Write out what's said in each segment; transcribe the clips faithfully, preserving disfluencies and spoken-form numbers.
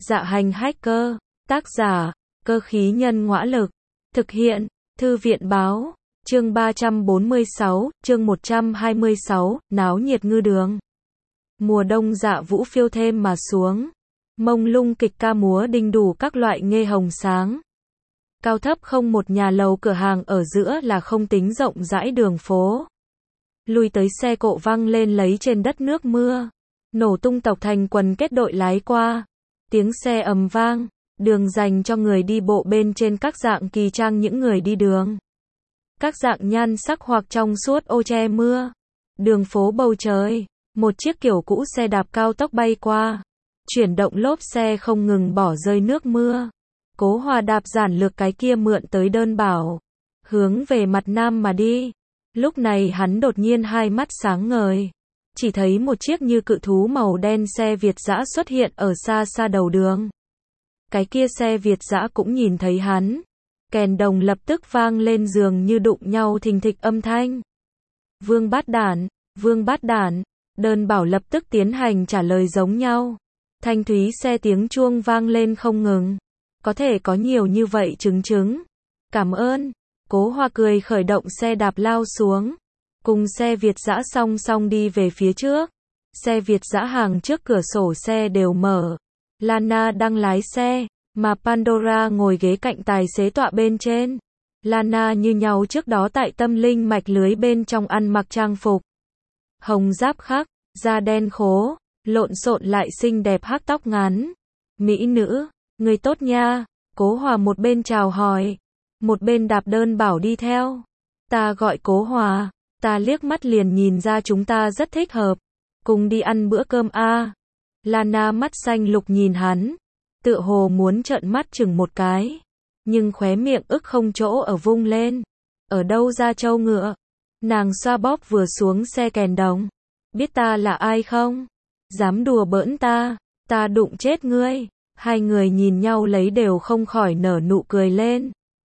Dạ hành hacker, tác giả, cơ khí nhân ngõa lực, thực hiện, thư viện báo, chương ba trăm bốn mươi sáu, chương một trăm hai mươi sáu, náo nhiệt ngư đường. Mùa đông dạ vũ phiêu thêm mà xuống, mông lung kịch ca múa đinh đủ các loại nghê hồng sáng. Cao thấp không một nhà lầu cửa hàng ở giữa là không tính rộng rãi đường phố. Lui tới xe cộ văng lên lấy trên đất nước mưa, nổ tung tộc thành quần kết đội lái qua. Tiếng xe ầm vang, đường dành cho người đi bộ bên trên các dạng kỳ trang những người đi đường. Các dạng nhan sắc hoặc trong suốt ô che mưa. Đường phố bầu trời, một chiếc kiểu cũ xe đạp cao tốc bay qua. Chuyển động lốp xe không ngừng bỏ rơi nước mưa. Cố Hòa đạp giản lược cái kia mượn tới đơn bảo, hướng về mặt nam mà đi. Lúc này hắn đột nhiên hai mắt sáng ngời. Chỉ thấy một chiếc như cự thú màu đen xe Việt dã xuất hiện ở xa xa đầu đường. Cái kia xe Việt dã cũng nhìn thấy hắn. Kèn đồng lập tức vang lên dường như đụng nhau thình thịch âm thanh. Vương bát đản, vương bát đản, đơn bảo lập tức tiến hành trả lời giống nhau. Thanh thúy xe tiếng chuông vang lên không ngừng. Có thể có nhiều như vậy chứng chứng. Cảm ơn. Cố Hòa cười khởi động xe đạp lao xuống. Cùng xe Việt dã song song đi về phía trước. Xe Việt dã hàng trước cửa sổ xe đều mở. Lana đang lái xe, mà Pandora ngồi ghế cạnh tài xế tọa bên trên. Lana như nhau trước đó tại tâm linh mạch lưới bên trong ăn mặc trang phục hồng giáp khắc, da đen khố, lộn xộn lại xinh đẹp hắc tóc ngắn. Mỹ nữ, người tốt nha. Cố Hòa một bên chào hỏi, một bên đạp đơn bảo đi theo. Ta gọi Cố Hòa, ta liếc mắt liền nhìn ra chúng ta rất thích hợp. Cùng đi ăn bữa cơm a. À. Lana mắt xanh lục nhìn hắn, tựa hồ muốn trợn mắt chừng một cái, nhưng khóe miệng ức không chỗ ở vung lên. Ở đâu ra trâu ngựa? Nàng xoa bóp vừa xuống xe kèn đồng. Biết ta là ai không? Dám đùa bỡn ta, ta đụng chết ngươi. Hai người nhìn nhau lấy đều không khỏi nở nụ cười lên.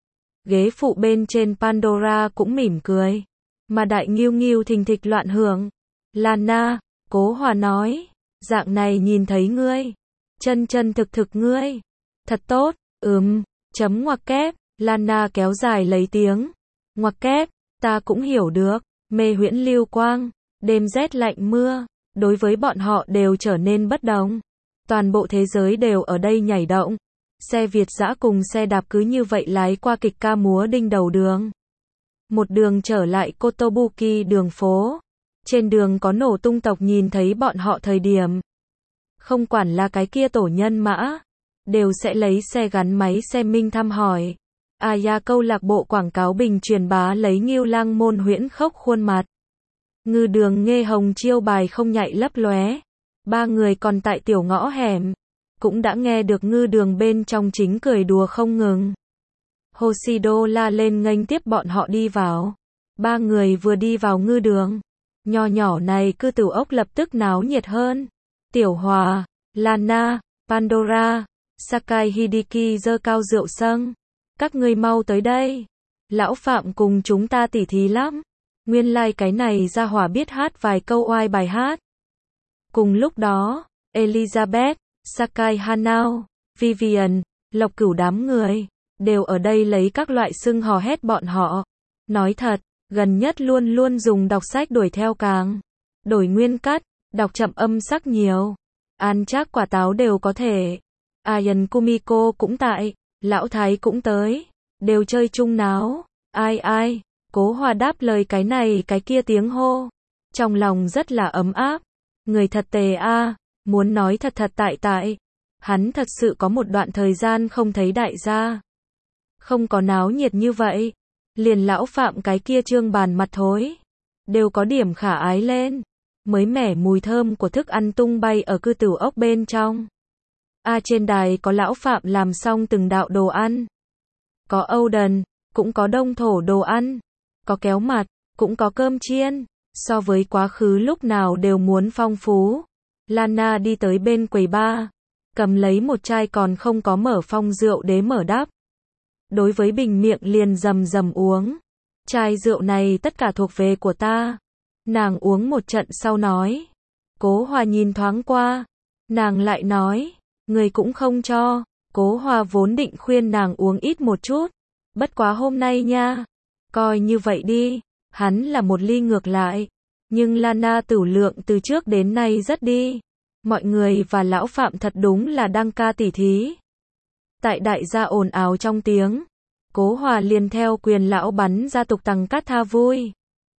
Ghế phụ bên trên Pandora cũng mỉm cười, mà đại nghiêu nghiêu thình thịch loạn hưởng. Lana, Cố Hòa nói, dạng này nhìn thấy ngươi, chân chân thực thực ngươi, thật tốt. Ừm, chấm ngoặc kép. Lana kéo dài lấy tiếng ngoặc kép, ta cũng hiểu được. Mê huyễn lưu quang, đêm rét lạnh mưa, đối với bọn họ đều trở nên bất đồng. Toàn bộ thế giới đều ở đây nhảy động. Xe Việt dã cùng xe đạp cứ như vậy lái qua kịch ca múa đinh đầu đường. Một đường trở lại Kotobuki đường phố. Trên đường có nổ tung tộc nhìn thấy bọn họ thời điểm. Không quản là cái kia tổ nhân mã, đều sẽ lấy xe gắn máy xe minh thăm hỏi. Aya câu lạc bộ quảng cáo bình truyền bá lấy Ngưu Lang môn huyễn khốc khuôn mặt. Ngư đường nghê hồng chiêu bài không nhạy lấp lóe. Ba người còn tại tiểu ngõ hẻm, cũng đã nghe được ngư đường bên trong chính cười đùa không ngừng. Hoshido la lên nghênh tiếp bọn họ đi vào. Ba người vừa đi vào ngư đường, nho nhỏ này cư tử ốc lập tức náo nhiệt hơn. Tiểu Hòa, Lana, Pandora, Sakai Hideki giơ cao rượu sâng. Các ngươi mau tới đây. Lão Phạm cùng chúng ta tỉ thí lắm. Nguyên lai like cái này ra hỏa biết hát vài câu oai bài hát. Cùng lúc đó, Elizabeth, Sakai Hanao, Vivian, Lộc Cửu đám người, đều ở đây lấy các loại xưng hò hét bọn họ. Nói thật, gần nhất luôn luôn dùng đọc sách đuổi theo càng. Đổi nguyên cắt, đọc chậm âm sắc nhiều. Ăn chắc quả táo đều có thể. Ayan Kumiko cũng tại, Lão Thái cũng tới. Đều chơi chung náo. Ai ai, Cố Hòa đáp lời cái này cái kia tiếng hô. Trong lòng rất là ấm áp. Người thật tề a, à, muốn nói thật thật tại tại. Hắn thật sự có một đoạn thời gian không thấy đại gia. Không có náo nhiệt như vậy. Liền Lão Phạm cái kia trương bàn mặt thối. Đều có điểm khả ái lên. Mới mẻ mùi thơm của thức ăn tung bay ở cư tử ốc bên trong. A à, trên đài có Lão Phạm làm xong từng đạo đồ ăn. Có Âu đần, cũng có đông thổ đồ ăn. Có kéo mặt, cũng có cơm chiên. So với quá khứ lúc nào đều muốn phong phú. Lana đi tới bên quầy bar, cầm lấy một chai còn không có mở phong rượu đế mở đắp. Đối với bình miệng liền rầm rầm uống. Chai rượu này tất cả thuộc về của ta. Nàng uống một trận sau nói. Cố Hòa nhìn thoáng qua. Nàng lại nói, người cũng không cho. Cố Hòa vốn định khuyên nàng uống ít một chút. Bất quá hôm nay nha. Coi như vậy đi. Hắn là một ly ngược lại. Nhưng Lana Tử Lượng từ trước đến nay rất đi. Mọi người và lão Phạm thật đúng là đăng ca tỉ thí. Tại đại gia ồn ào trong tiếng. Cố Hòa liền theo quyền lão bắn ra tục tằng cát tha vui.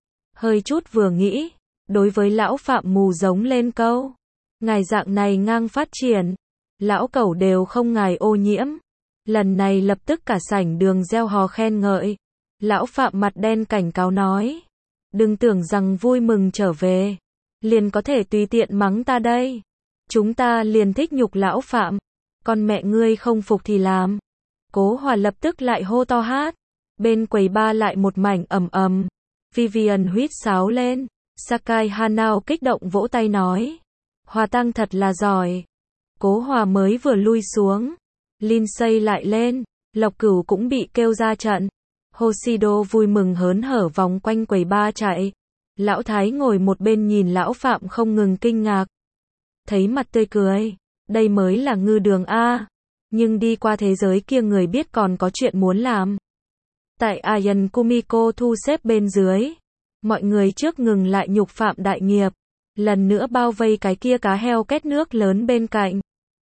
Hơi chút vừa nghĩ. Đối với lão Phạm mù giống lên câu. Ngài dạng này ngang phát triển. Lão cẩu đều không ngài ô nhiễm. Lần này lập tức cả sảnh đường reo hò khen ngợi. Lão Phạm mặt đen cảnh cáo nói. Đừng tưởng rằng vui mừng trở về. Liền có thể tùy tiện mắng ta đây. Chúng ta liền thích nhục lão Phạm. Con mẹ ngươi không phục thì làm. Cố Hòa lập tức lại hô to hát. Bên quầy ba lại một mảnh ầm ầm. Vivian huýt sáo lên. Sakai Hanao kích động vỗ tay nói. Hòa Tăng thật là giỏi. Cố Hòa mới vừa lui xuống. Lindsay lại lên. Lộc Cửu cũng bị kêu ra trận. Hoshido vui mừng hớn hở vòng quanh quầy ba chạy. Lão Thái ngồi một bên nhìn lão Phạm không ngừng kinh ngạc. Thấy mặt tươi cười. Đây mới là ngư đường A. Nhưng đi qua thế giới kia người biết còn có chuyện muốn làm. Tại Ayan Kumiko thu xếp bên dưới. Mọi người trước ngừng lại nhục Phạm đại nghiệp. Lần nữa bao vây cái kia cá heo két nước lớn bên cạnh.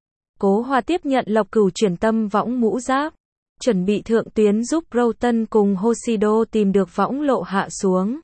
Cố Hòa tiếp nhận Lộc Cửu chuyển tâm võng mũ giáp. Chuẩn bị thượng tuyến giúp Broughton cùng Hoshido tìm được võng lộ hạ xuống.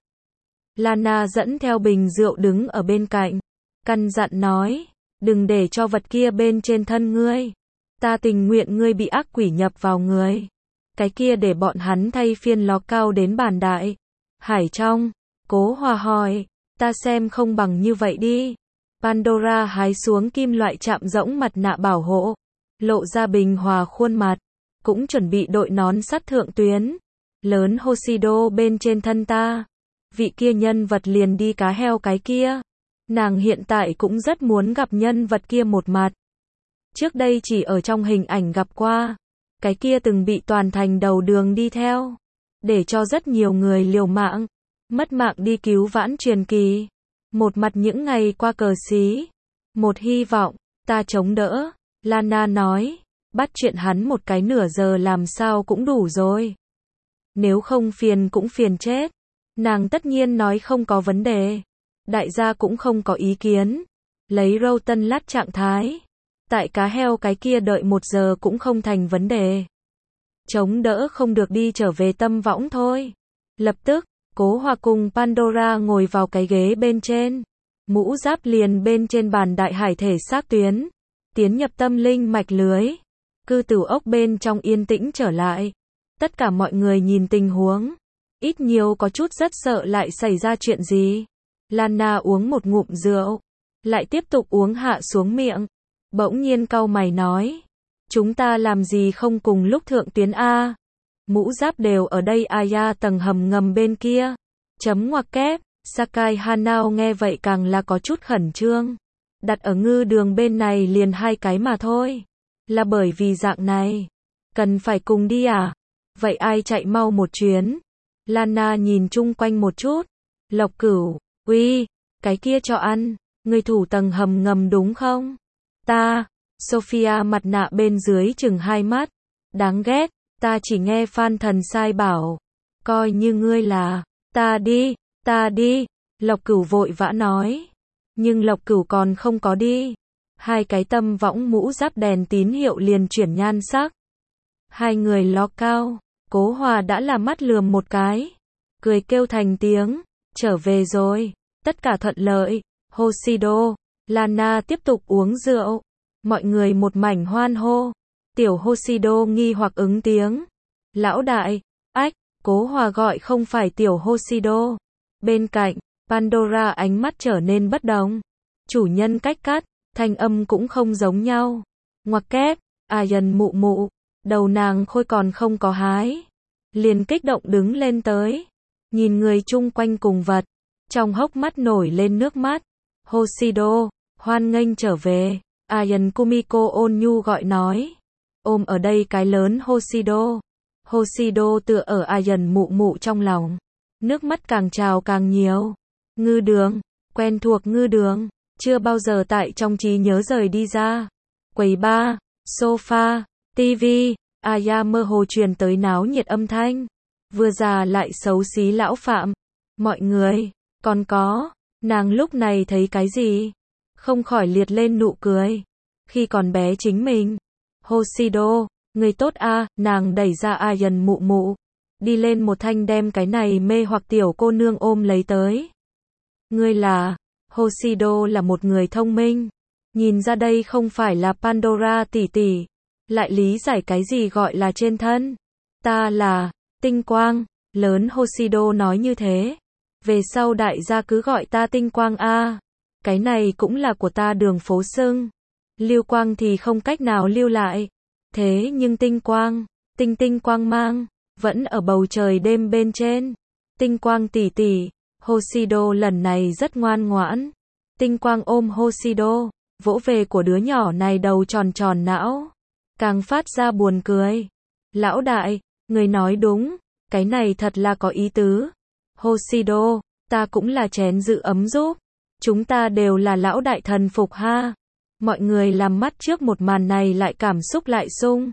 Lana dẫn theo bình rượu đứng ở bên cạnh. Căn dặn nói. Đừng để cho vật kia bên trên thân ngươi. Ta tình nguyện ngươi bị ác quỷ nhập vào người. Cái kia để bọn hắn thay phiên ló cao đến bàn đại. Hải trong. Cố Hòa hỏi. Ta xem không bằng như vậy đi. Pandora hái xuống kim loại chạm rỗng mặt nạ bảo hộ. Lộ ra bình hòa khuôn mặt. Cũng chuẩn bị đội nón sắt thượng tuyến. Lớn Hoshido bên trên thân ta. Vị kia nhân vật liền đi cá heo cái kia. Nàng hiện tại cũng rất muốn gặp nhân vật kia một mặt. Trước đây chỉ ở trong hình ảnh gặp qua. Cái kia từng bị toàn thành đầu đường đi theo. Để cho rất nhiều người liều mạng. Mất mạng đi cứu vãn truyền kỳ. Một mặt những ngày qua cờ xí. Một hy vọng, ta chống đỡ. Lana nói. Bắt chuyện hắn một cái nửa giờ làm sao cũng đủ rồi. Nếu không phiền cũng phiền chết. Nàng tất nhiên nói không có vấn đề. Đại gia cũng không có ý kiến. Lấy Broughton lát trạng thái. Tại cá heo cái kia đợi một giờ cũng không thành vấn đề. Chống đỡ không được đi trở về tâm võng thôi. Lập tức, Cố Hòa cùng Pandora ngồi vào cái ghế bên trên. Mũ giáp liền bên trên bàn đại hải thể xác tuyến. Tiến nhập tâm linh mạch lưới. Cư tử ốc bên trong yên tĩnh trở lại. Tất cả mọi người nhìn tình huống. Ít nhiều có chút rất sợ lại xảy ra chuyện gì. Lana uống một ngụm rượu. Lại tiếp tục uống hạ xuống miệng. Bỗng nhiên cau mày nói. Chúng ta làm gì không cùng lúc thượng tuyến A. Mũ giáp đều ở đây Aya tầng hầm ngầm bên kia. Chấm ngoặc kép. Sakai Hanao nghe vậy càng là có chút khẩn trương. Đặt ở ngư đường bên này liền hai cái mà thôi. Là bởi vì dạng này. Cần phải cùng đi à? Vậy ai chạy mau một chuyến? Lana nhìn chung quanh một chút. Lộc Cửu. Uy. Cái kia cho ăn. Người thủ tầng hầm ngầm đúng không? Ta. Sophia mặt nạ bên dưới chừng hai mắt. Đáng ghét. Ta chỉ nghe Phan Thần sai bảo. Coi như ngươi là. Ta đi. Ta đi. Lộc Cửu vội vã nói. Nhưng Lộc Cửu còn không có đi. Hai cái tâm võng mũ giáp đèn tín hiệu liền chuyển nhan sắc. Hai người ló cao. Cố Hòa đã là mắt lườm một cái. Cười kêu thành tiếng. Trở về rồi. Tất cả thuận lợi. Hoshido. Lana tiếp tục uống rượu. Mọi người một mảnh hoan hô. Tiểu Hoshido nghi hoặc ứng tiếng. Lão đại. Ách. Cố Hòa gọi không phải tiểu Hoshido. Bên cạnh. Pandora ánh mắt trở nên bất đồng. Chủ nhân cách cắt. Thanh âm cũng không giống nhau. Ngoặc kép. Ayan mụ mụ. Đầu nàng khôi còn không có hái. Liền kích động đứng lên tới. Nhìn người chung quanh cùng vật. Trong hốc mắt nổi lên nước mắt. Hoshido. Hoan nghênh trở về. Ayan Kumiko ôn nhu gọi nói. Ôm ở đây cái lớn Hoshido. Hoshido tựa ở Ayan mụ mụ trong lòng. Nước mắt càng trào càng nhiều. Ngư đường. Quen thuộc ngư đường. Chưa bao giờ tại trong trí nhớ rời đi ra. Quầy bar, sofa, tivi, Aya mơ hồ truyền tới náo nhiệt âm thanh. Vừa già lại xấu xí lão Phạm. Mọi người, còn có, nàng lúc này thấy cái gì? Không khỏi liệt lên nụ cười. Khi còn bé chính mình. Hoshido, người tốt a, nàng đẩy ra Ayan mụ mụ. Đi lên một thanh đem cái này mê hoặc tiểu cô nương ôm lấy tới. Ngươi là, Hoshido là một người thông minh. Nhìn ra đây không phải là Pandora tỷ tỷ. Lại lý giải cái gì gọi là trên thân. Ta là, Tinh Quang, lớn Hoshido nói như thế. Về sau đại gia cứ gọi ta Tinh Quang a. Cái này cũng là của ta đường phố xưng. Lưu quang thì không cách nào lưu lại. Thế nhưng tinh quang, tinh tinh quang mang, vẫn ở bầu trời đêm bên trên. Tinh quang tỷ tỷ, Hoshido lần này rất ngoan ngoãn. Tinh quang ôm Hoshido, vỗ về của đứa nhỏ này đầu tròn tròn não. Càng phát ra buồn cười. Lão đại, người nói đúng, cái này thật là có ý tứ. Hoshido, ta cũng là chén giữ ấm giúp. Chúng ta đều là lão đại thần phục ha. Mọi người làm mắt trước một màn này lại cảm xúc lại sung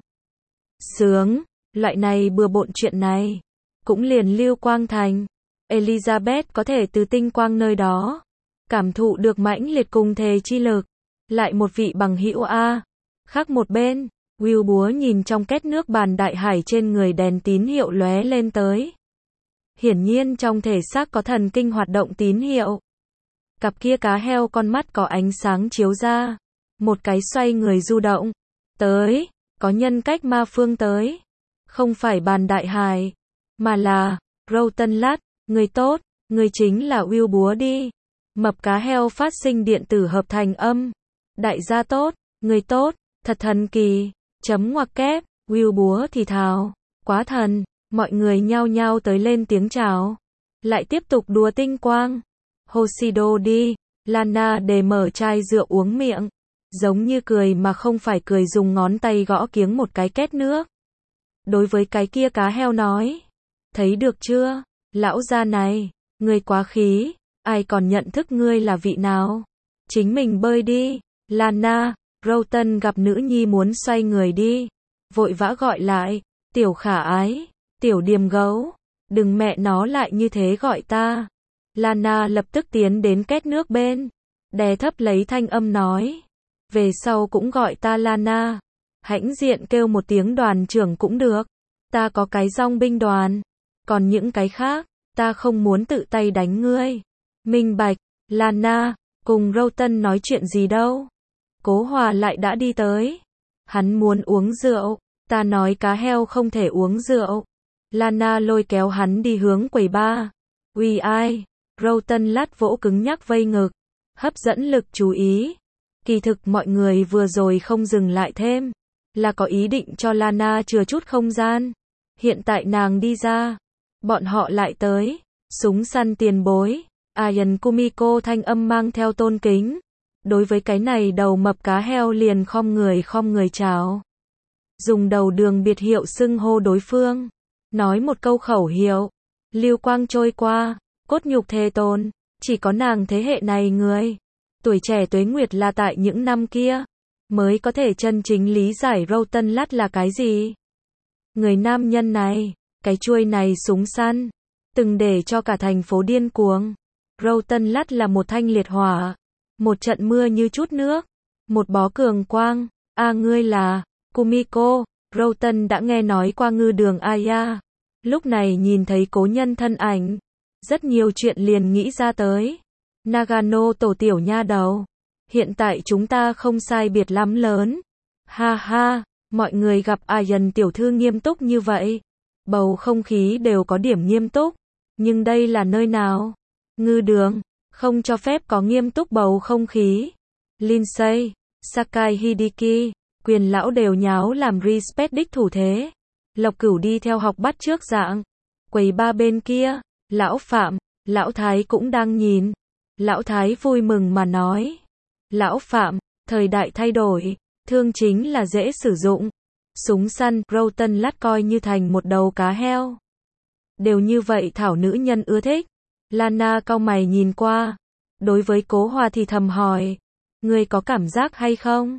sướng, loại này bừa bộn chuyện này. Cũng liền Lưu Quang Thành, Elizabeth có thể từ tinh quang nơi đó cảm thụ được mãnh liệt cùng thề chi lực. Lại một vị bằng hữu a. Khác một bên, Will búa nhìn trong két nước bàn đại hải trên người đèn tín hiệu lóe lên tới. Hiển nhiên trong thể xác có thần kinh hoạt động tín hiệu. Cặp kia cá heo con mắt có ánh sáng chiếu ra. Một cái xoay người du động. Tới, có nhân cách ma phương tới. Không phải bàn đại hải, mà là, Rowton người tốt, người chính là Will búa đi. Mập cá heo phát sinh điện tử hợp thành âm. Đại gia tốt, người tốt, thật thần kỳ. Chấm ngoặc kép, Will búa thì thào. Quá thần, mọi người nhao nhao tới lên tiếng chào. Lại tiếp tục đùa tinh quang. Hoshido đi, Lana để mở chai rượu uống miệng. Giống như cười mà không phải cười dùng ngón tay gõ kiếng một cái két nước. Đối với cái kia cá heo nói. Thấy được chưa, lão gia này, ngươi quá khí, ai còn nhận thức ngươi là vị nào? Chính mình bơi đi, Lana, Rowton gặp nữ nhi muốn xoay người đi. Vội vã gọi lại, tiểu khả ái, tiểu điềm gấu, đừng mẹ nó lại như thế gọi ta. Lana lập tức tiến đến két nước bên, đè thấp lấy thanh âm nói. Về sau cũng gọi ta Lana. Hãnh diện kêu một tiếng đoàn trưởng cũng được. Ta có cái dòng binh đoàn. Còn những cái khác, ta không muốn tự tay đánh ngươi. Minh bạch, Lana, cùng Rowton nói chuyện gì đâu. Cố Hòa lại đã đi tới. Hắn muốn uống rượu. Ta nói cá heo không thể uống rượu. Lana lôi kéo hắn đi hướng quầy bar. Uy ai? Rowton lát vỗ cứng nhắc vây ngực. Hấp dẫn lực chú ý. Kỳ thực mọi người vừa rồi không dừng lại thêm. Là có ý định cho Lana chừa chút không gian. Hiện tại nàng đi ra. Bọn họ lại tới. Súng săn tiền bối. Ayan Kumiko thanh âm mang theo tôn kính. Đối với cái này đầu mập cá heo liền khom người khom người chào. Dùng đầu đường biệt hiệu xưng hô đối phương. Nói một câu khẩu hiệu. Lưu quang trôi qua. Cốt nhục thề tồn. Chỉ có nàng thế hệ này người. Tuổi trẻ tuế nguyệt là tại những năm kia. Mới có thể chân chính lý giải Rowton là cái gì. Người nam nhân này. Cái chuôi này súng săn. Từng để cho cả thành phố điên cuồng. Rowton là một thanh liệt hỏa. Một trận mưa như chút nước. Một bó cường quang. A ngươi là Kumiko. Rowton đã nghe nói qua ngư đường Aya. Lúc này nhìn thấy cố nhân thân ảnh. Rất nhiều chuyện liền nghĩ ra tới. Nagano tổ tiểu nha đầu. Hiện tại chúng ta không sai biệt lắm lớn. Ha ha, mọi người gặp Ayan tiểu thư nghiêm túc như vậy. Bầu không khí đều có điểm nghiêm túc. Nhưng đây là nơi nào? Ngư đường. Không cho phép có nghiêm túc bầu không khí. Lindsay, Sakai Hideki, quyền lão đều nháo làm respect đích thủ thế. Lộc Cửu đi theo học bắt trước dạng. Quầy ba bên kia, lão Phạm, lão Thái cũng đang nhìn. Lão Thái vui mừng mà nói. Lão Phạm, thời đại thay đổi, thương chính là dễ sử dụng. Súng săn, Rowton coi như thành một đầu cá heo. Đều như vậy thảo nữ nhân ưa thích. Lana cau mày nhìn qua. Đối với Cố Hòa thì thầm hỏi. Ngươi có cảm giác hay không?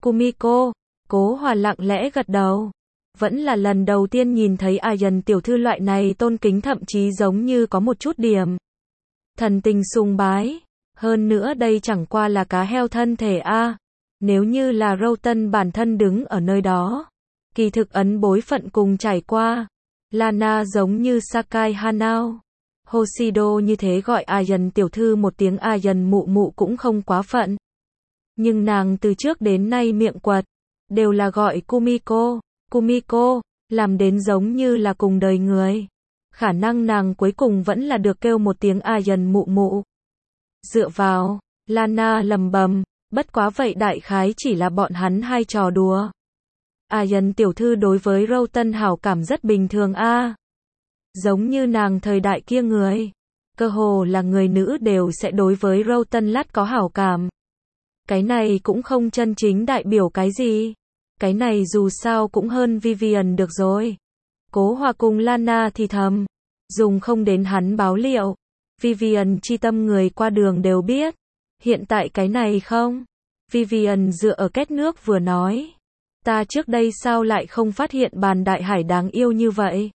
Kumiko, Cố Hòa lặng lẽ gật đầu. Vẫn là lần đầu tiên nhìn thấy Ayan tiểu thư loại này tôn kính, thậm chí giống như có một chút điểm thần tình sùng bái. Hơn nữa đây chẳng qua là cá heo thân thể a. Nếu như là Routen bản thân đứng ở nơi đó, kỳ thực ấn bối phận cùng trải qua, Lana giống như Sakai Hanao, Hoshido như thế gọi Ayan tiểu thư một tiếng Ayan mụ mụ cũng không quá phận. Nhưng nàng từ trước đến nay miệng quật, đều là gọi Kumiko, Kumiko, làm đến giống như là cùng đời người. Khả năng nàng cuối cùng vẫn là được kêu một tiếng Ayan mụ mụ. Dựa vào, Lana lầm bầm, bất quá vậy đại khái chỉ là bọn hắn hai trò đùa. Ayan tiểu thư đối với Routen hảo cảm rất bình thường a. À. Giống như nàng thời đại kia người, cơ hồ là người nữ đều sẽ đối với Routen lát có hảo cảm. Cái này cũng không chân chính đại biểu cái gì. Cái này dù sao cũng hơn Vivian được rồi. Cố Hòa cùng Lana thì thầm, dùng không đến hắn báo liệu. Vivian chi tâm người qua đường đều biết. Hiện tại cái này không. Vivian dựa ở két nước vừa nói. Ta trước đây sao lại không phát hiện bàn đại hải đáng yêu như vậy.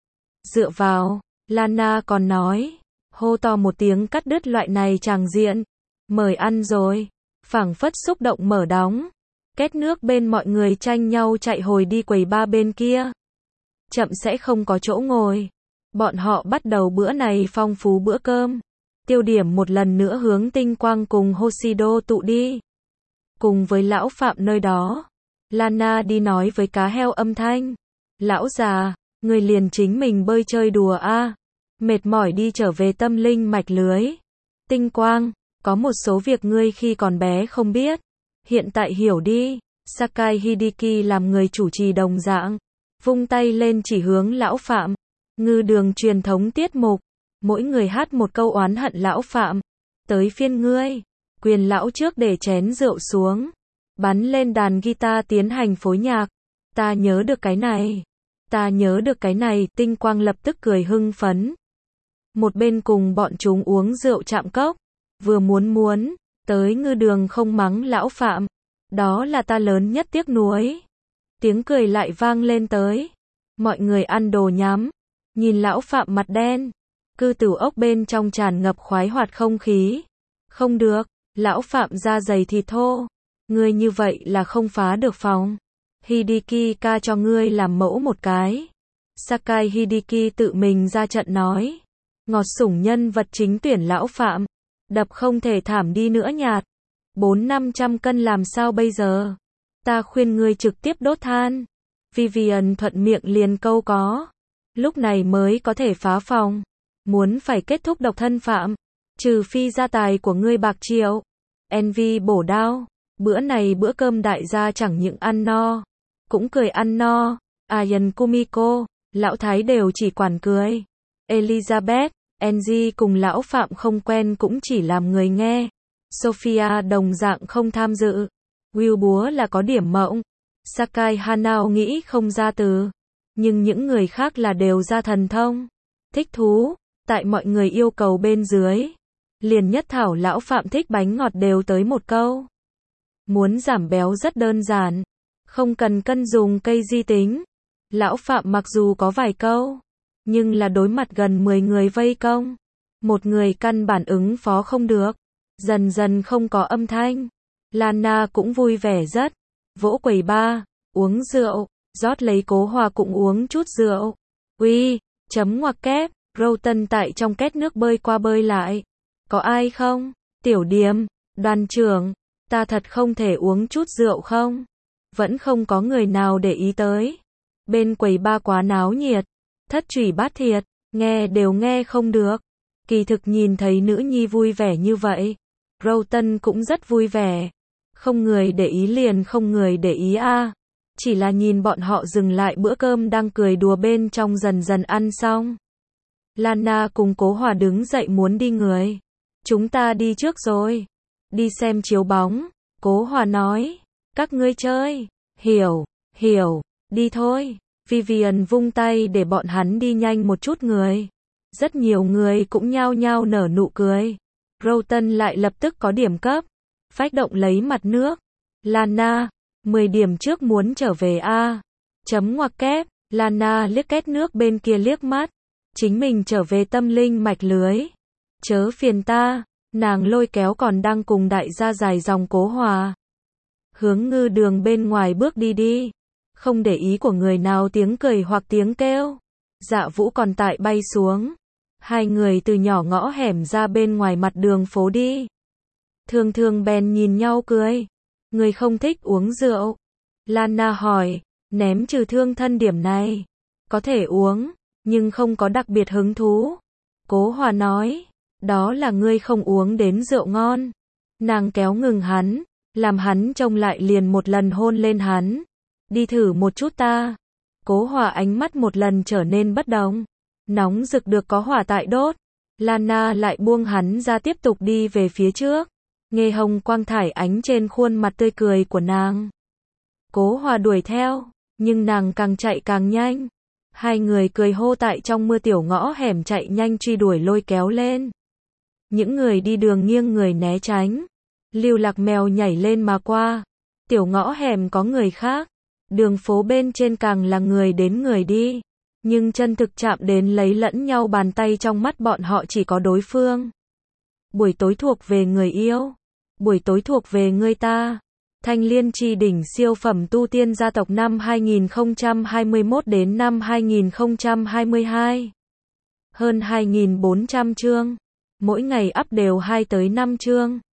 Dựa vào, Lana còn nói. Hô to một tiếng cắt đứt loại này tràng diện. Mời ăn rồi. Phảng phất xúc động mở đóng. Két nước bên mọi người tranh nhau chạy hồi đi quầy ba bên kia. Chậm sẽ không có chỗ ngồi. Bọn họ bắt đầu bữa này phong phú bữa cơm. Tiêu điểm một lần nữa hướng Tinh Quang cùng Hoshido tụ đi. Cùng với lão Phạm nơi đó. Lana đi nói với cá heo âm thanh. Lão già, người liền chính mình bơi chơi đùa a. Mệt mỏi đi trở về tâm linh mạch lưới. Tinh Quang, có một số việc ngươi khi còn bé không biết. Hiện tại hiểu đi. Sakai Hideki làm người chủ trì đồng dạng. Vung tay lên chỉ hướng lão Phạm. Ngư đường truyền thống tiết mục. Mỗi người hát một câu oán hận lão Phạm. Tới phiên ngươi. Quyền lão trước để chén rượu xuống. Bắn lên đàn guitar tiến hành phối nhạc. Ta nhớ được cái này. Ta nhớ được cái này. Tinh Quang lập tức cười hưng phấn. Một bên cùng bọn chúng uống rượu chạm cốc. Vừa muốn muốn. Tới ngư đường không mắng lão Phạm. Đó là ta lớn nhất tiếc nuối. Tiếng cười lại vang lên tới. Mọi người ăn đồ nhắm. Nhìn lão Phạm mặt đen. Cư tử ốc bên trong tràn ngập khoái hoạt không khí. Không được. Lão Phạm da dày thịt thô. Ngươi như vậy là không phá được phòng. Hideki ca cho ngươi làm mẫu một cái. Sakai Hideki tự mình ra trận nói. Ngọt sủng nhân vật chính tuyển lão Phạm. Đập không thể thảm đi nữa nhạt. Bốn năm trăm cân làm sao bây giờ? Ta khuyên ngươi trực tiếp đốt than. Vivian thuận miệng liền câu có. Lúc này mới có thể phá phòng. Muốn phải kết thúc độc thân Phạm. Trừ phi gia tài của ngươi bạc triệu. Envy bổ đao. Bữa này bữa cơm đại gia chẳng những ăn no. Cũng cười ăn no. Ayan Kumiko, lão Thái đều chỉ quản cười. Elizabeth, Angie cùng lão Phạm không quen cũng chỉ làm người nghe. Sophia đồng dạng không tham dự. Will búa là có điểm mộng. Sakai Hanao nghĩ không ra từ. Nhưng những người khác là đều ra thần thông. Thích thú. Tại mọi người yêu cầu bên dưới. Liền nhất thảo lão Phạm thích bánh ngọt đều tới một câu. Muốn giảm béo rất đơn giản. Không cần cân dùng cây di tính. Lão Phạm mặc dù có vài câu. Nhưng là đối mặt gần mười người vây công. Một người căn bản ứng phó không được. Dần dần không có âm thanh. Lana cũng vui vẻ rất. Vỗ quầy ba. Uống rượu. Rót lấy Cố Hòa cũng uống chút rượu. Uy, chấm ngoặc kép. Routen tại trong két nước bơi qua bơi lại. Có ai không? Tiểu Điềm, đoàn trưởng. Ta thật không thể uống chút rượu không? Vẫn không có người nào để ý tới. Bên quầy ba quá náo nhiệt. Thất trùy bát thiệt. Nghe đều nghe không được. Kỳ thực nhìn thấy nữ nhi vui vẻ như vậy. Routen cũng rất vui vẻ. Không người để ý liền không người để ý a. À. Chỉ là nhìn bọn họ dừng lại bữa cơm đang cười đùa bên trong dần dần ăn xong. Lana cùng Cố Hòa đứng dậy muốn đi người. Chúng ta đi trước rồi. Đi xem chiếu bóng. Cố Hòa nói. Các ngươi chơi. Hiểu, hiểu. Đi thôi. Vivian vung tay để bọn hắn đi nhanh một chút người. Rất nhiều người cũng nhao nhao nở nụ cười. Routen lại lập tức có điểm cấp. Phách động lấy mặt nước. Lana, mười điểm trước muốn trở về a. Chấm ngoặc kép, Lana liếc két nước bên kia liếc mắt. Chính mình trở về tâm linh mạch lưới. Chớ phiền ta, nàng lôi kéo còn đang cùng đại gia dài dòng Cố Hòa. Hướng ngư đường bên ngoài bước đi đi. Không để ý của người nào tiếng cười hoặc tiếng kêu. Dạ Vũ còn tại bay xuống. Hai người từ nhỏ ngõ hẻm ra bên ngoài mặt đường phố đi. Thường thường bèn nhìn nhau cười. Người không thích uống rượu. Lana hỏi, ném trừ thương thân điểm này. Có thể uống, nhưng không có đặc biệt hứng thú. Cố Hòa nói, đó là ngươi không uống đến rượu ngon. Nàng kéo ngừng hắn, làm hắn trông lại liền một lần hôn lên hắn. Đi thử một chút ta. Cố Hòa ánh mắt một lần trở nên bất động. Nóng rực được có hỏa tại đốt. Lana lại buông hắn ra tiếp tục đi về phía trước. Nghe hồng quang thải ánh trên khuôn mặt tươi cười của nàng. Cố Hòa đuổi theo, nhưng nàng càng chạy càng nhanh. Hai người cười hô tại trong mưa tiểu ngõ hẻm chạy nhanh truy đuổi lôi kéo lên. Những người đi đường nghiêng người né tránh. Lưu Lạc Mèo nhảy lên mà qua. Tiểu ngõ hẻm có người khác. Đường phố bên trên càng là người đến người đi. Nhưng chân thực chạm đến lấy lẫn nhau bàn tay trong mắt bọn họ chỉ có đối phương. Buổi tối thuộc về người yêu. Buổi tối thuộc về người ta. Thanh Liên Chi đỉnh siêu phẩm tu tiên gia tộc năm hai nghìn không trăm hai mươi mốt đến năm hai nghìn không trăm hai mươi hai. Hơn hai nghìn bốn trăm chương. Mỗi ngày up đều hai tới năm chương.